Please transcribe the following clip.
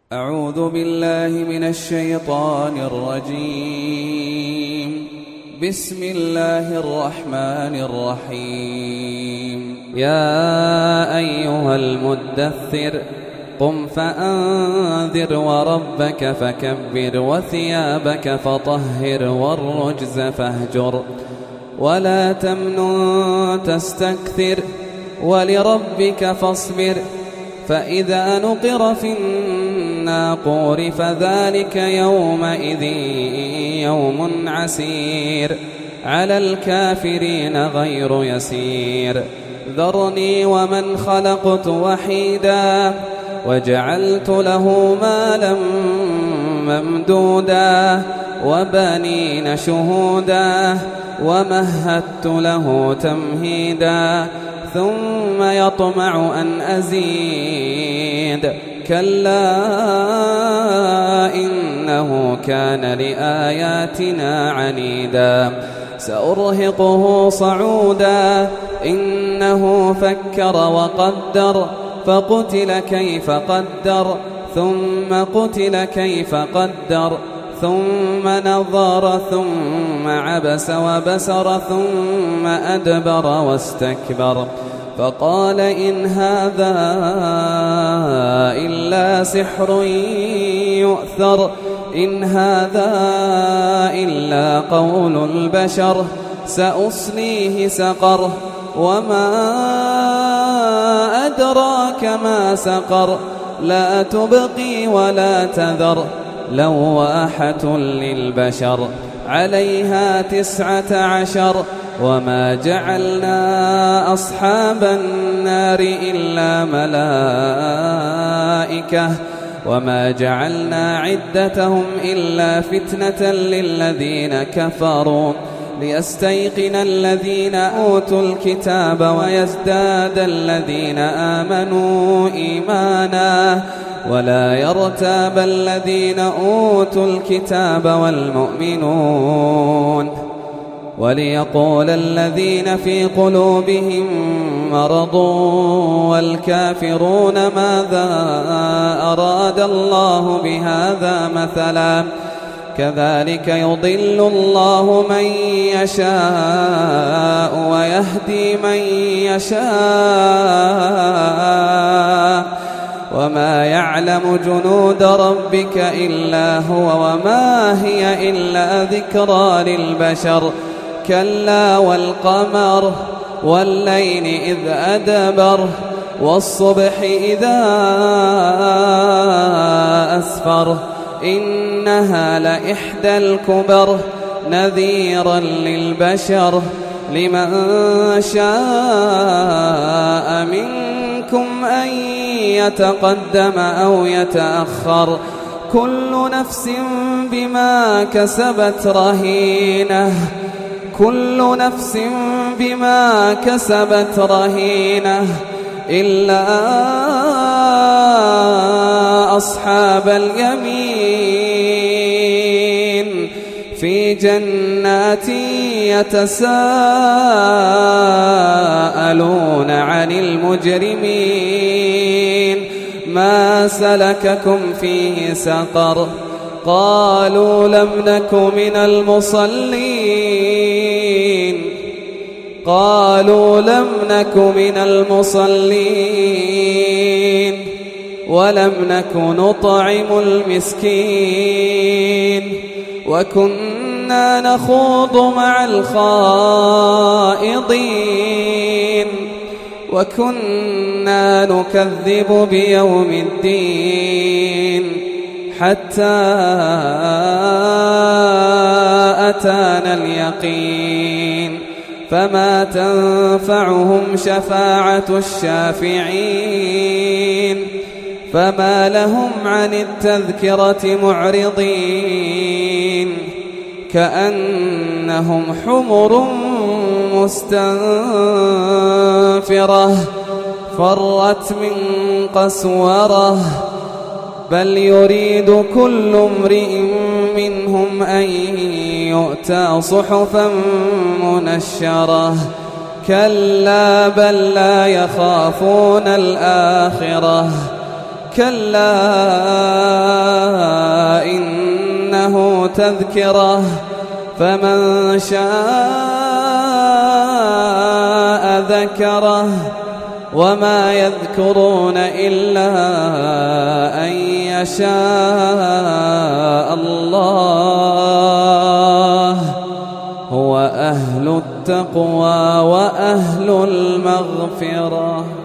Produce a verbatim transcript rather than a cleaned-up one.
أعوذ بالله من الشيطان الرجيم. بسم الله الرحمن الرحيم. يا أيها المدثر قم فأنذر وربك فكبر وثيابك فطهر والرجز فاهجر ولا تمنن تستكثر ولربك فاصبر فإذا نقر في الناقور فذلك يومئذ يوم عسير على الكافرين غير يسير. ذرني ومن خلقت وحيدا وجعلت له مالا ممدودا وبنين شهودا ومهدت له تمهيدا ثم يطمع أن أزيد كلا إنه كان لآياتنا عنيدا سأرهقه صعودا إنه فكر وقدر فقتل كيف قدر ثم قتل كيف قدر ثم نظر ثم عبس وبسر ثم أدبر واستكبر فقال إن هذا إلا سحر يؤثر إن هذا إلا قول البشر سأصليه سقر وما أدراك ما سقر لا تبقي ولا تذر لواحة للبشر عليها تسعة عشر وما جعلنا أصحاب النار إلا ملائكة وما جعلنا عدتهم إلا فتنة للذين كفروا ليستيقن الذين أوتوا الكتاب ويزداد الذين آمنوا إيمانا ولا يرتاب الذين أوتوا الكتاب والمؤمنون وليقول الذين في قلوبهم مرض والكافرون ماذا أراد الله بهذا مثلا كذلك يضل الله من يشاء ويهدي من يشاء وما يعلم جنود ربك إلا هو وما هي إلا ذكرى للبشر كلا والقمر والليل إذ أدبر والصبح إذا أسفر إنها لإحدى الكبر نذيرا للبشر لمن شاء منكم أن يتقدم أو يتأخر كل نفس بما كسبت رهينة كل نفس بما كسبت رهينة إلا أصحاب اليمين في جنات يتساءلون عن المجرمين ما سلككم فيه سقر قالوا لم نك من المصلين قالوا لم نك من المصلين ولم نك نطعم المسكين وكنا نخوض مع الخائضين وكنا نكذب بيوم الدين حتى أتانا اليقين فما تنفعهم شفاعة الشافعين فما لهم عن التذكرة معرضين كأنهم حمر مستنفرة فرت من قسورة بل يريد كل امرئ منهم أن يؤتى صحفا منشرة كلا بل لا يخافون الآخرة كلا تذكرة فمن شاء ذكره وما يذكرون إلا أن يشاء الله هو أهل التقوى وأهل المغفرة.